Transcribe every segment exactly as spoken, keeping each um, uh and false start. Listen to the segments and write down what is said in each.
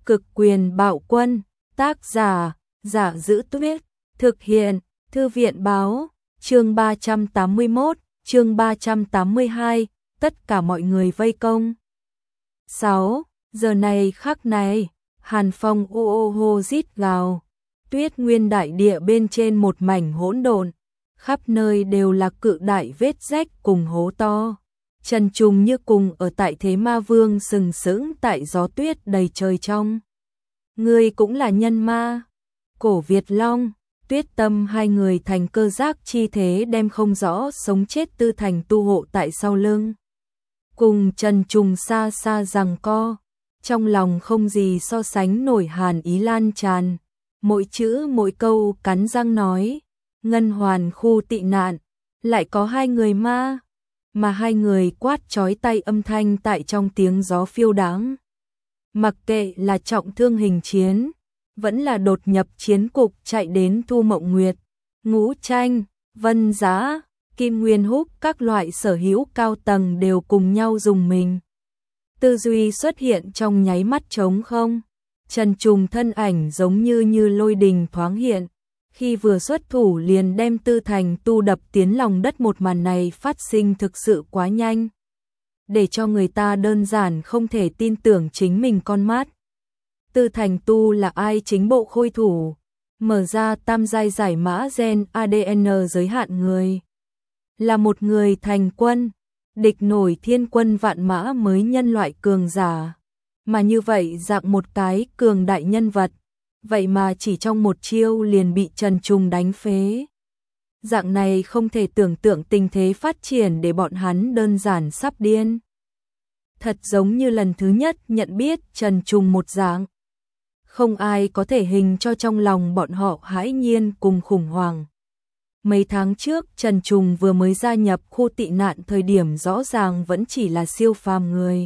Cực quyền bạo quân, tác giả, Giả Giữ Tuyết, thực hiện, Thư viện báo, chương ba trăm tám mươi mốt, chương ba trăm tám mươi hai, tất cả mọi người vây công. sáu. Giờ này khắc này, hàn phong ô ô hô rít gào, tuyết nguyên đại địa bên trên một mảnh hỗn độn, khắp nơi đều là cự đại vết rách cùng hố to. Trần Trùng như cùng ở tại thế ma vương sừng sững tại gió tuyết đầy trời trong. Ngươi cũng là nhân ma. Cổ Việt Long, Tuyết Tâm hai người thành cơ giác chi thế đem không rõ sống chết Tư Thành tu hộ tại sau lưng. Cùng Trần Trùng xa xa giằng co, trong lòng không gì so sánh nổi hàn ý lan tràn, mỗi chữ mỗi câu cắn răng nói, Ngân Hoàn khu tị nạn, lại có hai người ma, mà hai người quát chói tay âm thanh tại trong tiếng gió phiêu đáng. Mặc kệ là trọng thương hình chiến, vẫn là đột nhập chiến cục chạy đến Thu Mộng Nguyệt, Ngũ Tranh, Vân Giá, Kim Nguyên Húc các loại sở hữu cao tầng đều cùng nhau dùng mình. Tư duy xuất hiện trong nháy mắt trống không, Trần Trùng thân ảnh giống như như lôi đình thoáng hiện, khi vừa xuất thủ liền đem Tư Thành tu đập tiến lòng đất. Một màn này phát sinh thực sự quá nhanh, để cho người ta đơn giản không thể tin tưởng chính mình con mắt. Tư Thành tu là ai? Chính bộ khôi thủ, mở ra tam giai giải mã gen a đê en giới hạn người. Là một người thành quân, địch nổi thiên quân vạn mã mới nhân loại cường giả. Mà như vậy dạng một cái cường đại nhân vật, vậy mà chỉ trong một chiêu liền bị Trần Trùng đánh phế. Dạng này không thể tưởng tượng tình thế phát triển để bọn hắn đơn giản sắp điên. Thật giống như lần thứ nhất nhận biết Trần Trùng một dạng. Không ai có thể hình cho trong lòng bọn họ hãi nhiên cùng khủng hoảng. Mấy tháng trước Trần Trùng vừa mới gia nhập khu tị nạn thời điểm rõ ràng vẫn chỉ là siêu phàm người.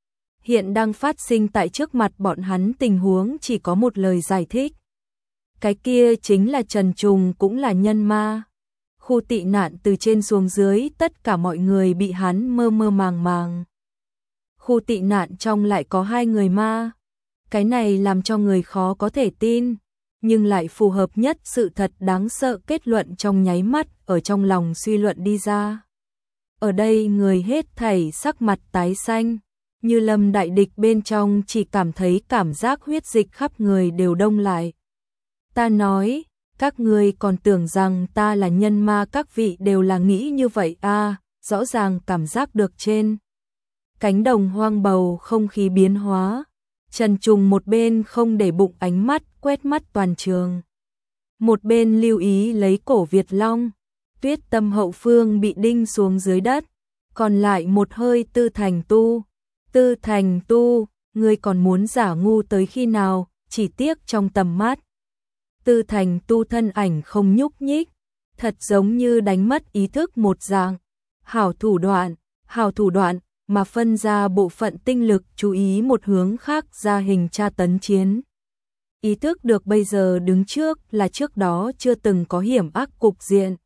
Hiện đang phát sinh tại trước mặt bọn hắn tình huống chỉ có một lời giải thích. Cái kia chính là Trần Trùng cũng là nhân ma. Khu tị nạn từ trên xuống dưới tất cả mọi người bị hắn mơ mơ màng màng. Khu tị nạn trong lại có hai người ma. Cái này làm cho người khó có thể tin, nhưng lại phù hợp nhất sự thật đáng sợ kết luận trong nháy mắt ở trong lòng suy luận đi ra. Ở đây người hết thảy sắc mặt tái xanh, như lâm đại địch bên trong chỉ cảm thấy cảm giác huyết dịch khắp người đều đông lại. Ta nói, các ngươi còn tưởng rằng ta là nhân ma, các vị đều là nghĩ như vậy à, rõ ràng cảm giác được trên cánh đồng hoang bầu không khí biến hóa. Trần Trùng một bên không để bụng ánh mắt quét mắt toàn trường, một bên lưu ý lấy Cổ Việt Long. Tuyết Tâm hậu phương bị đinh xuống dưới đất, còn lại một hơi Tư Thành tu. Tư Thành tu, ngươi còn muốn giả ngu tới khi nào? Chỉ tiếc trong tầm mắt Tư Thành tu thân ảnh không nhúc nhích, thật giống như đánh mất ý thức một dạng. Hảo thủ đoạn, hảo thủ đoạn, mà phân ra bộ phận tinh lực chú ý một hướng khác ra hình tra tấn chiến. Ý thức được bây giờ đứng trước là trước đó chưa từng có hiểm ác cục diện.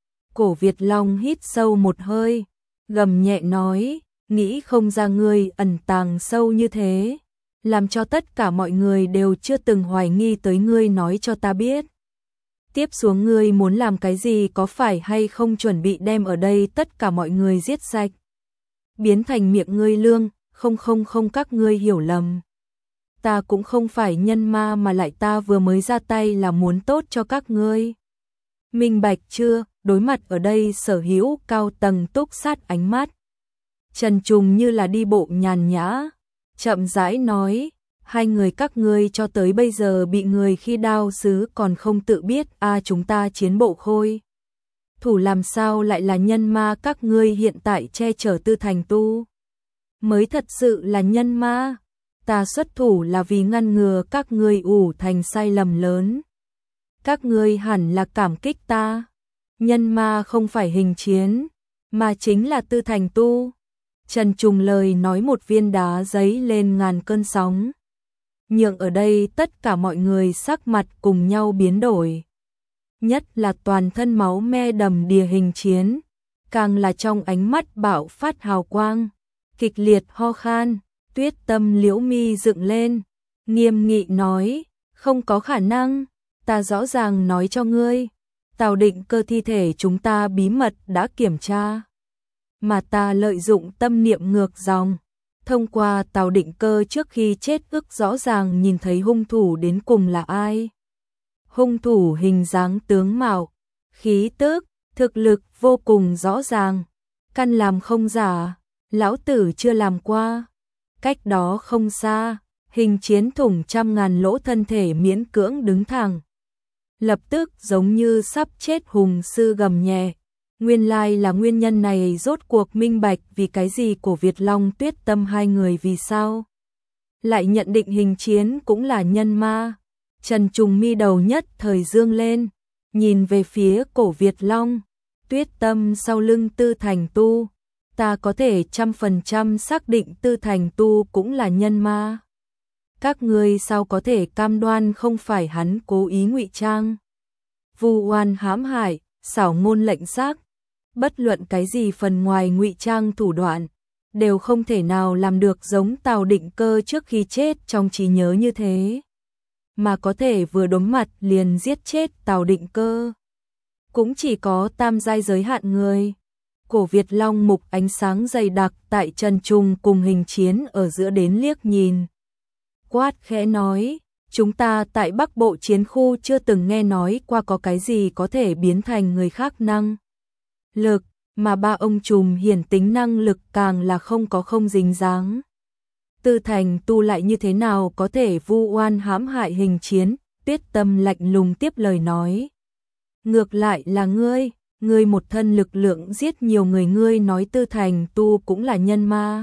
Cổ Việt Long hít sâu một hơi, gầm nhẹ nói, nghĩ không ra ngươi ẩn tàng sâu như thế, làm cho tất cả mọi người đều chưa từng hoài nghi tới ngươi, nói cho ta biết. Tiếp xuống ngươi muốn làm cái gì, có phải hay không chuẩn bị đem ở đây tất cả mọi người giết sạch? Biến thành miệng ngươi lương, không không không các ngươi hiểu lầm. Ta cũng không phải nhân ma mà lại ta vừa mới ra tay là muốn tốt cho các ngươi. Minh bạch chưa? Đối mặt ở đây sở hữu cao tầng túc sát ánh mắt. Trần Trùng như là đi bộ nhàn nhã, chậm rãi nói, hai người các ngươi cho tới bây giờ bị người khi đao xứ còn không tự biết a à, chúng ta chiến bộ khôi thủ làm sao lại là nhân ma, các ngươi hiện tại che chở Tư Thành tu mới thật sự là nhân ma. Ta xuất thủ là vì ngăn ngừa các ngươi ủ thành sai lầm lớn. Các ngươi hẳn là cảm kích ta. Nhân ma không phải hình chiến, mà chính là Tư Thành tu. Trần Trùng lời nói một viên đá giấy lên ngàn cơn sóng, nhượng ở đây tất cả mọi người sắc mặt cùng nhau biến đổi. Nhất là toàn thân máu me đầm đìa hình chiến, càng là trong ánh mắt bạo phát hào quang, kịch liệt ho khan. Tuyết Tâm liễu mi dựng lên, nghiêm nghị nói, không có khả năng, ta rõ ràng nói cho ngươi, Tào Định Cơ thi thể chúng ta bí mật đã kiểm tra, mà ta lợi dụng tâm niệm ngược dòng, thông qua Tào Định Cơ trước khi chết ức rõ ràng nhìn thấy hung thủ đến cùng là ai. Hung thủ hình dáng tướng mạo, khí tức, thực lực vô cùng rõ ràng, căn làm không giả, lão tử chưa làm qua. Cách đó không xa, Hình Chiến thủng trăm ngàn lỗ thân thể miễn cưỡng đứng thẳng. Lập tức giống như sắp chết hùng sư gầm nhẹ. Nguyên lai là nguyên nhân này rốt cuộc minh bạch vì cái gì của Việt Long Tuyết Tâm hai người vì sao. Lại nhận định Hình Chiến cũng là nhân ma. Trần Trùng mi đầu nhất thời dương lên, nhìn về phía cổ Việt Long, Tuyết Tâm sau lưng Tư Thành Tu. Ta có thể trăm phần trăm xác định Tư Thành Tu cũng là nhân ma. Các ngươi sao có thể cam đoan không phải hắn cố ý ngụy trang? Vu oan hãm hại, xảo ngôn lệnh xác, bất luận cái gì phần ngoài ngụy trang thủ đoạn, đều không thể nào làm được giống Tào Định Cơ trước khi chết trong trí nhớ như thế. Mà có thể vừa đốm mặt liền giết chết Tào Định Cơ. Cũng chỉ có tam giai giới hạn người. Cổ Việt Long mục ánh sáng dày đặc tại Trần Trùng cùng Hình Chiến ở giữa đến liếc nhìn. Quát khẽ nói, chúng ta tại Bắc Bộ chiến khu chưa từng nghe nói qua có cái gì có thể biến thành người khác năng lực, mà ba ông trùm hiển tính năng lực càng là không có không dính dáng. Tư Thành Tu lại như thế nào có thể vu oan hãm hại Hình Chiến? Tuyết Tâm lạnh lùng tiếp lời nói. Ngược lại là ngươi, ngươi một thân lực lượng giết nhiều người, ngươi nói Tư Thành Tu cũng là nhân ma.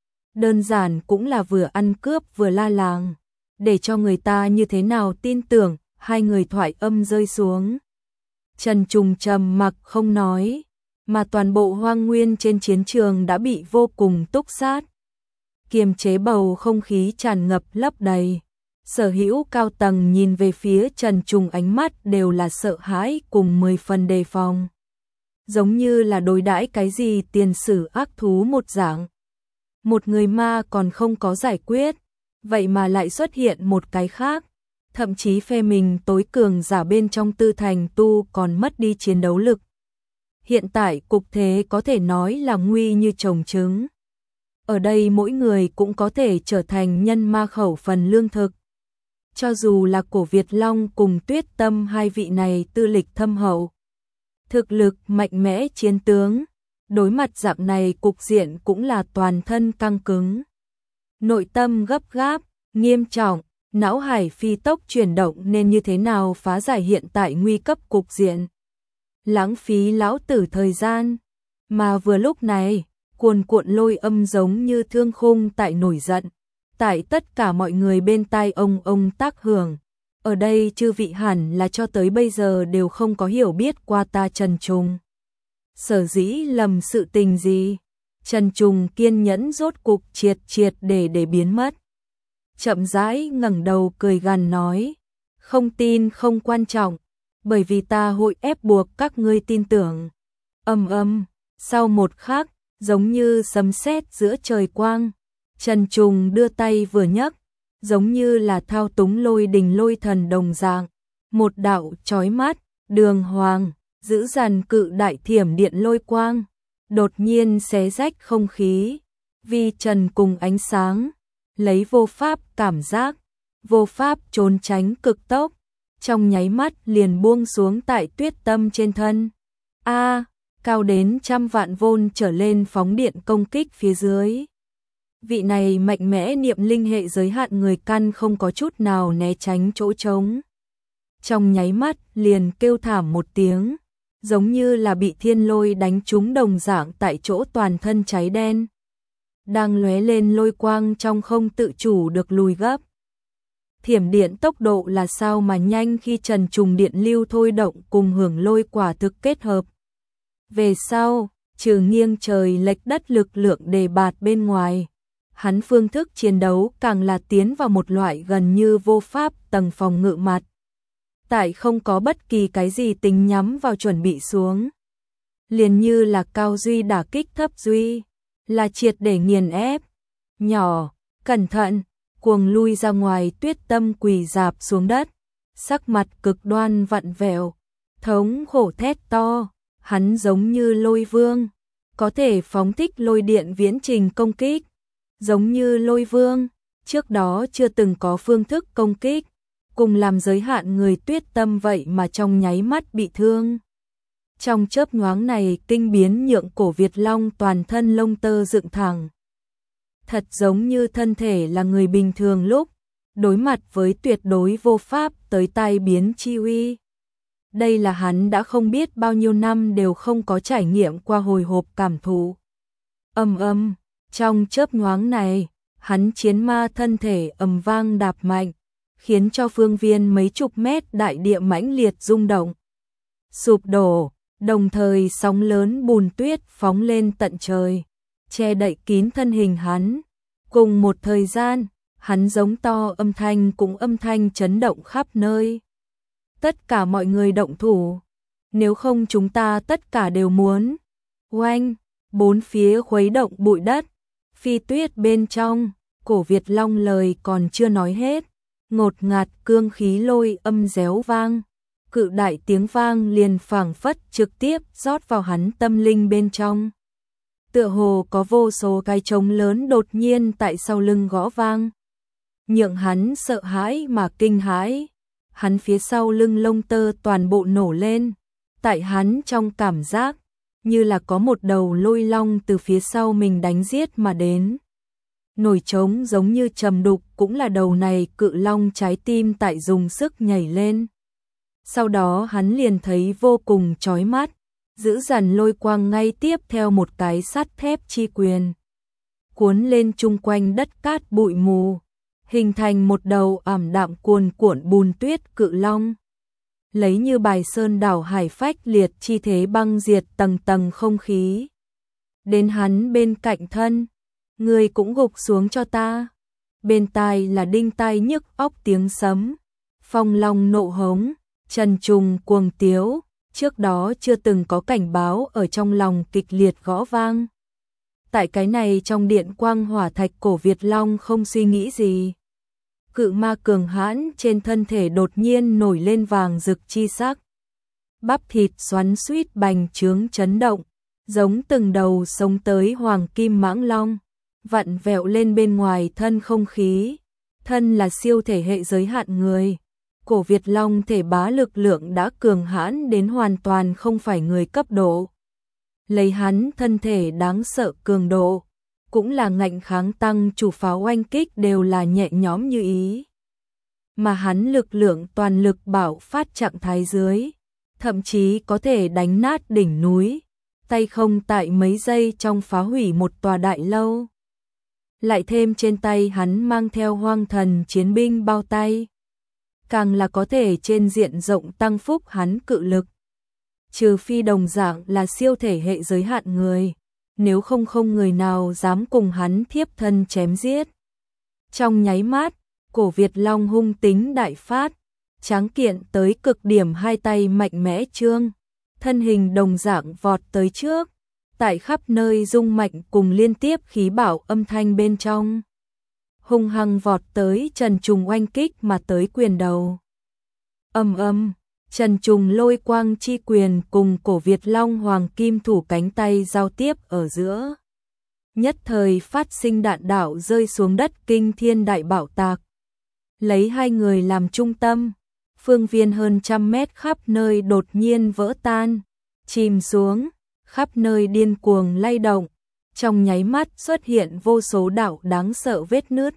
Đơn giản cũng là vừa ăn cướp vừa la làng, để cho người ta như thế nào tin tưởng. Hai người thoại âm rơi xuống. Trần Trùng trầm mặc không nói, mà toàn bộ hoang nguyên trên chiến trường đã bị vô cùng túc sát. Kiềm chế bầu không khí tràn ngập lấp đầy. Sở hữu cao tầng nhìn về phía Trần Trùng ánh mắt đều là sợ hãi cùng mười phần đề phòng. Giống như là đối đãi cái gì tiền sử ác thú một dạng. Một người ma còn không có giải quyết, vậy mà lại xuất hiện một cái khác. Thậm chí phe mình tối cường giả bên trong Tư Thành Tu còn mất đi chiến đấu lực. Hiện tại cục thế có thể nói là nguy như trồng trứng. Ở đây mỗi người cũng có thể trở thành nhân ma khẩu phần lương thực. Cho dù là cổ Việt Long cùng Tuyết Tâm hai vị này tư lịch thâm hậu, thực lực mạnh mẽ chiến tướng, đối mặt dạng này cục diện cũng là toàn thân căng cứng. Nội tâm gấp gáp, nghiêm trọng, não hải phi tốc chuyển động nên như thế nào phá giải hiện tại nguy cấp cục diện. Lãng phí lão tử thời gian, mà vừa lúc này, cuồn cuộn lôi âm giống như thương khung tại nổi giận, tại tất cả mọi người bên tai ông ông tác hưởng. Ở đây chư vị hẳn là cho tới bây giờ đều không có hiểu biết qua ta Trần Trùng. Sở dĩ lầm sự tình gì? Trần Trùng kiên nhẫn rốt cục triệt triệt để để biến mất. Chậm rãi ngẩng đầu cười gằn nói, không tin không quan trọng, bởi vì ta hội ép buộc các ngươi tin tưởng. Âm âm, sau một khắc, giống như sấm sét giữa trời quang, Trần Trùng đưa tay vừa nhấc, giống như là thao túng lôi đình lôi thần đồng dạng, một đạo chói mắt, đường hoàng, giữ dằn cự đại thiểm điện lôi quang, đột nhiên xé rách không khí, vi trần cùng ánh sáng, lấy vô pháp cảm giác, vô pháp trốn tránh cực tốc, trong nháy mắt liền buông xuống tại Tuyết Tâm trên thân. A, cao đến trăm vạn vôn trở lên phóng điện công kích phía dưới. Vị này mạnh mẽ niệm linh hệ giới hạn người căn không có chút nào né tránh chỗ trống. Trong nháy mắt liền kêu thảm một tiếng, giống như là bị thiên lôi đánh trúng đồng dạng tại chỗ toàn thân cháy đen. Đang lóe lên lôi quang trong không tự chủ được lùi gấp. Thiểm điện tốc độ là sao mà nhanh khi Trần Trùng điện lưu thôi động cùng hưởng lôi quả thực kết hợp. Về sau, trừ nghiêng trời lệch đất lực lượng đề bạt bên ngoài, hắn phương thức chiến đấu càng là tiến vào một loại gần như vô pháp tầng phòng ngự mặt. Tại không có bất kỳ cái gì tính nhắm vào chuẩn bị xuống. Liền như là cao duy đả kích thấp duy, là triệt để nghiền ép. Nhỏ, cẩn thận, cuồng lui ra ngoài. Tuyết Tâm quỳ rạp xuống đất, sắc mặt cực đoan vặn vẹo, thống khổ thét to, hắn giống như Lôi Vương, có thể phóng thích lôi điện viễn trình công kích, giống như Lôi Vương, trước đó chưa từng có phương thức công kích, cùng làm giới hạn người. Tuyết Tâm vậy mà trong nháy mắt bị thương. Trong chớp nhoáng này, kinh biến nhượng Cổ Việt Long toàn thân lông tơ dựng thẳng. Thật giống như thân thể là người bình thường lúc đối mặt với tuyệt đối vô pháp tới tai biến chi uy. Đây là hắn đã không biết bao nhiêu năm đều không có trải nghiệm qua hồi hộp cảm thụ. Ầm ầm, trong chớp nhoáng này, hắn chiến ma thân thể ầm vang đạp mạnh, khiến cho phương viên mấy chục mét đại địa mãnh liệt rung động, sụp đổ, đồng thời sóng lớn bùn tuyết phóng lên tận trời, che đậy kín thân hình hắn. Cùng một thời gian, hắn giống to, âm thanh cũng âm thanh chấn động khắp nơi. Tất cả mọi người động thủ, nếu không chúng ta tất cả đều muốn. Oanh, bốn phía khuấy động bụi đất, phi tuyết bên trong. Cổ Việt Long lời còn chưa nói hết, ngột ngạt cương khí lôi âm réo vang, cự đại tiếng vang liền phảng phất trực tiếp rót vào hắn tâm linh bên trong. Tựa hồ có vô số cái trống lớn đột nhiên tại sau lưng gõ vang, nhượng hắn sợ hãi mà kinh hãi. Hắn phía sau lưng lông tơ toàn bộ nổ lên, tại hắn trong cảm giác như là có một đầu lôi long từ phía sau mình đánh giết mà đến. Nổi trống giống như trầm đục, cũng là đầu này cự long trái tim tại dùng sức nhảy lên. Sau đó hắn liền thấy vô cùng chói mắt, dữ dằn lôi quang ngay tiếp theo một cái sắt thép chi quyền, cuốn lên chung quanh đất cát bụi mù, hình thành một đầu ảm đạm cuồn cuộn bùn tuyết cự long. Lấy như bài sơn đảo hải phách liệt chi thế băng diệt tầng tầng không khí. Đến hắn bên cạnh thân, người cũng gục xuống cho ta. Bên tai là đinh tai nhức óc tiếng sấm, phong long nộ hống, trần trùng cuồng tiếu, trước đó chưa từng có cảnh báo ở trong lòng kịch liệt gõ vang. Tại cái này trong điện quang hỏa thạch, Cổ Việt Long không suy nghĩ gì. Cự ma cường hãn trên thân thể đột nhiên nổi lên vàng rực chi sắc. Bắp thịt xoắn xuýt bành trướng chấn động, giống từng đầu sống tới hoàng kim mãng long, vặn vẹo lên bên ngoài thân không khí. Thân là siêu thể hệ giới hạn người, Cổ Việt Long thể bá lực lượng đã cường hãn đến hoàn toàn không phải người cấp độ. Lấy hắn thân thể đáng sợ cường độ, cũng là ngạnh kháng tăng chủ pháo oanh kích đều là nhẹ nhõm như ý. Mà hắn lực lượng toàn lực bảo phát trạng thái dưới, thậm chí có thể đánh nát đỉnh núi, tay không tại mấy giây trong phá hủy một tòa đại lâu. Lại thêm trên tay hắn mang theo hoang thần chiến binh bao tay, càng là có thể trên diện rộng tăng phúc hắn cự lực. Trừ phi đồng dạng là siêu thể hệ giới hạn người, nếu không không người nào dám cùng hắn thiếp thân chém giết. Trong nháy mắt, Cổ Việt Long hung tính đại phát, tráng kiện tới cực điểm, hai tay mạnh mẽ trương, thân hình đồng dạng vọt tới trước, tại khắp nơi rung mạnh cùng liên tiếp khí bảo âm thanh bên trong. Hung hăng vọt tới Trần Trùng oanh kích mà tới quyền đầu. Âm âm, Trần Trùng lôi quang chi quyền cùng Cổ Việt Long hoàng kim thủ cánh tay giao tiếp ở giữa. Nhất thời phát sinh đạn đạo rơi xuống đất, kinh thiên đại bảo tạc. Lấy hai người làm trung tâm, phương viên hơn trăm mét khắp nơi đột nhiên vỡ tan, chìm xuống, khắp nơi điên cuồng lay động. Trong nháy mắt xuất hiện vô số đạo đáng sợ vết nứt,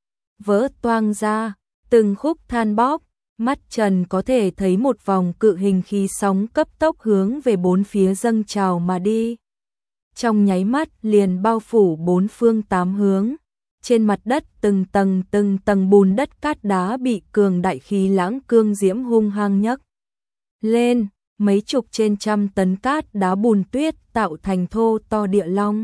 vỡ toang ra, từng khúc than bóc. Mắt Trần có thể thấy một vòng cự hình khí sóng cấp tốc hướng về bốn phía dâng trào mà đi. Trong nháy mắt liền bao phủ bốn phương tám hướng. Trên mặt đất từng tầng từng tầng bùn đất cát đá bị cường đại khí lãng cương diễm hung hăng nhấc lên, mấy chục trên trăm tấn cát đá bùn tuyết tạo thành thô to địa long,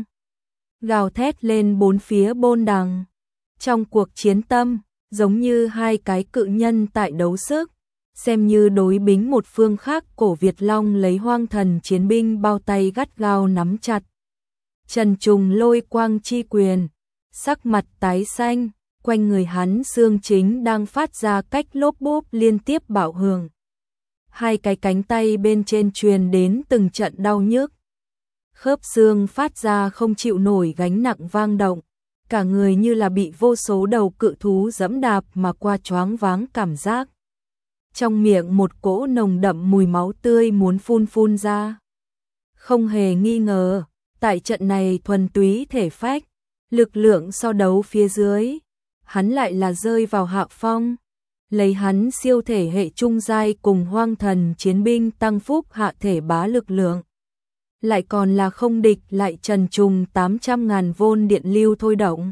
gào thét lên bốn phía bôn đằng. Trong cuộc chiến tâm, giống như hai cái cự nhân tại đấu sức, xem như đối bính một phương khác. Cổ Việt Long lấy hoang thần chiến binh bao tay gắt gao nắm chặt Trần Trùng lôi quang chi quyền, sắc mặt tái xanh, quanh người hắn xương chính đang phát ra cách lốp bốp liên tiếp bạo hưởng. Hai cái cánh tay bên trên truyền đến từng trận đau nhức. Khớp xương phát ra không chịu nổi gánh nặng vang động, cả người như là bị vô số đầu cự thú dẫm đạp mà qua choáng váng cảm giác. Trong miệng một cỗ nồng đậm mùi máu tươi muốn phun phun ra. Không hề nghi ngờ, tại trận này thuần túy thể phách, lực lượng so đấu phía dưới, hắn lại là rơi vào hạ phong. Lấy hắn siêu thể hệ trung giai cùng hoang thần chiến binh tăng phúc hạ thể bá lực lượng. Lại còn là không địch lại Trần Trùng tám trăm ngàn vôn điện lưu thôi động.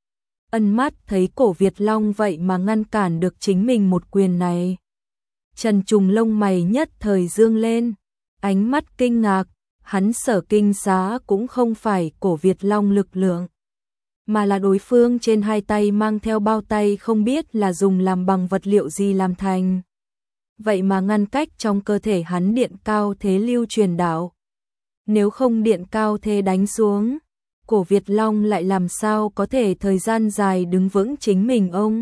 Ân mắt thấy cổ Việt Long vậy mà ngăn cản được chính mình một quyền này. Trần Trùng lông mày nhất thời dương lên, ánh mắt kinh ngạc, hắn sở kinh xá cũng không phải cổ Việt Long lực lượng, mà là đối phương trên hai tay mang theo bao tay không biết là dùng làm bằng vật liệu gì làm thành. Vậy mà ngăn cách trong cơ thể hắn điện cao thế lưu truyền đạo. Nếu không điện cao thế đánh xuống, cổ Việt Long lại làm sao có thể thời gian dài đứng vững chính mình ông.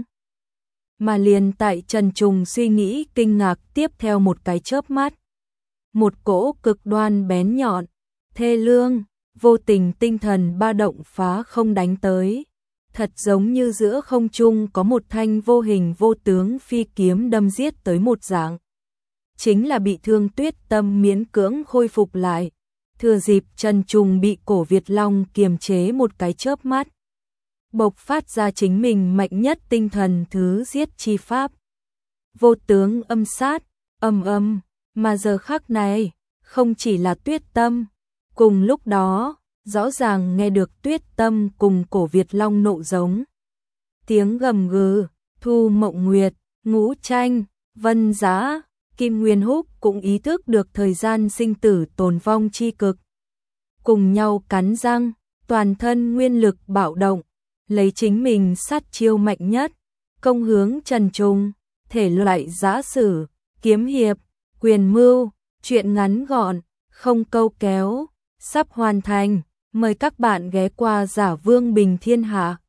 Mà liền tại Trần Trùng suy nghĩ kinh ngạc tiếp theo một cái chớp mắt. Một cỗ cực đoan bén nhọn, thê lương, vô tình tinh thần ba động phá không đánh tới. Thật giống như giữa không trung có một thanh vô hình vô tướng phi kiếm đâm giết tới một dạng. Chính là bị thương Tuyết Tâm miễn cưỡng khôi phục lại. Thừa dịp Trần Trùng bị cổ Việt Long kiềm chế một cái chớp mắt, bộc phát ra chính mình mạnh nhất tinh thần thứ giết chi pháp. Vô tướng âm sát, âm âm, mà giờ khắc này, không chỉ là Tuyết Tâm, cùng lúc đó, rõ ràng nghe được Tuyết Tâm cùng cổ Việt Long nộ giống. Tiếng gầm gừ, Thu Mộng Nguyệt, Ngũ Tranh, Vân Giá, Kim Nguyên Húc cũng ý thức được thời gian sinh tử tồn vong chi cực. Cùng nhau cắn răng, toàn thân nguyên lực bạo động, lấy chính mình sát chiêu mạnh nhất, công hướng Trần Trùng, thể loại giã sử, kiếm hiệp, quyền mưu, truyện ngắn gọn, không câu kéo, sắp hoàn thành, mời các bạn ghé qua Giả Vương Bình Thiên Hạ.